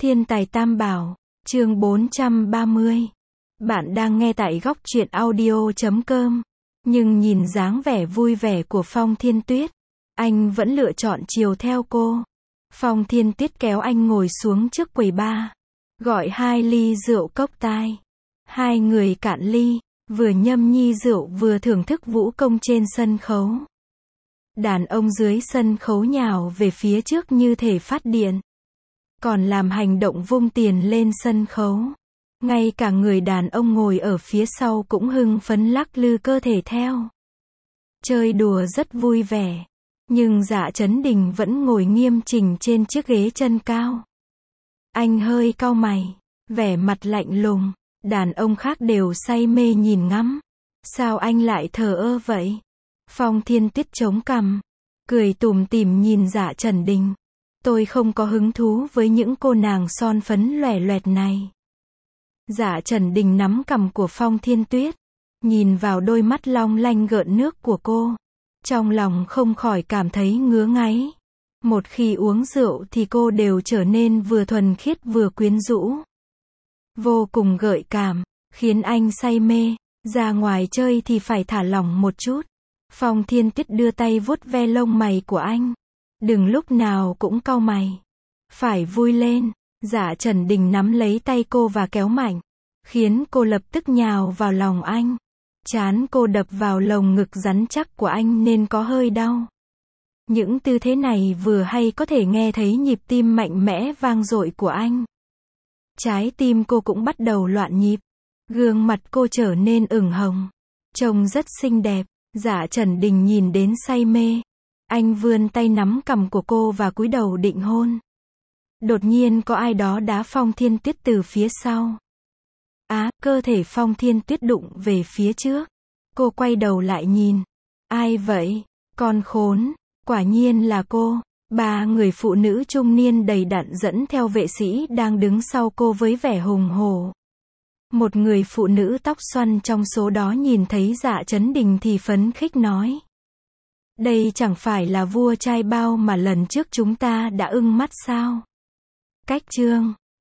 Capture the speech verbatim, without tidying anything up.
Thiên tài tam bảo, chương bốn trăm ba mươi. Bạn đang nghe tại góc truyện audio chấm com. Nhưng nhìn dáng vẻ vui vẻ của Phong Thiên Tuyết, anh vẫn lựa chọn chiều theo cô. Phong Thiên Tuyết kéo anh ngồi xuống trước quầy bar, gọi hai ly rượu cốc tai. Hai người cạn ly, vừa nhâm nhi rượu vừa thưởng thức vũ công trên sân khấu. Đàn ông dưới sân khấu nhào về phía trước như thể phát điện, còn làm hành động vung tiền lên sân khấu. Ngay cả người đàn ông ngồi ở phía sau cũng hưng phấn lắc lư cơ thể theo. Chơi đùa rất vui vẻ, nhưng Dạ Chấn Đình vẫn ngồi nghiêm chỉnh trên chiếc ghế chân cao. Anh hơi cau mày, vẻ mặt lạnh lùng. Đàn ông khác đều say mê nhìn ngắm. Sao anh lại thờ ơ vậy? Phong Thiên Tuyết chống cằm, cười tủm tỉm nhìn Dạ Chấn Đình. Tôi không có hứng thú với những cô nàng son phấn loẻ loẹt này. Dạ Chấn Đình nắm cằm của Phong Thiên Tuyết, nhìn vào đôi mắt long lanh gợn nước của cô. Trong lòng không khỏi cảm thấy ngứa ngáy. Một khi uống rượu thì cô đều trở nên vừa thuần khiết vừa quyến rũ. Vô cùng gợi cảm, khiến anh say mê. Ra ngoài chơi thì phải thả lỏng một chút. Phong Thiên Tuyết đưa tay vuốt ve lông mày của anh. Đừng lúc nào cũng cau mày. Phải vui lên. Dạ Chấn Đình nắm lấy tay cô và kéo mạnh, khiến cô lập tức nhào vào lòng anh. Trán cô đập vào lồng ngực rắn chắc của anh nên có hơi đau. Những tư thế này vừa hay có thể nghe thấy nhịp tim mạnh mẽ vang dội của anh. Trái tim cô cũng bắt đầu loạn nhịp. Gương mặt cô trở nên ửng hồng, trông rất xinh đẹp. Dạ Chấn Đình nhìn đến say mê. Anh vươn tay nắm cằm của cô và cúi đầu định hôn. Đột nhiên có ai đó đá Phong Thiên Tuyết từ phía sau. Á, cơ thể Phong Thiên Tuyết đụng về phía trước. Cô quay đầu lại nhìn. Ai vậy? Con khốn. Quả nhiên là cô. Ba người phụ nữ trung niên đầy đặn dẫn theo vệ sĩ đang đứng sau cô với vẻ hùng hổ. Một người phụ nữ tóc xoăn trong số đó nhìn thấy Dạ Chấn Đình thì phấn khích nói. Đây chẳng phải là vua trai bao mà lần trước chúng ta đã ưng mắt sao? Cách chương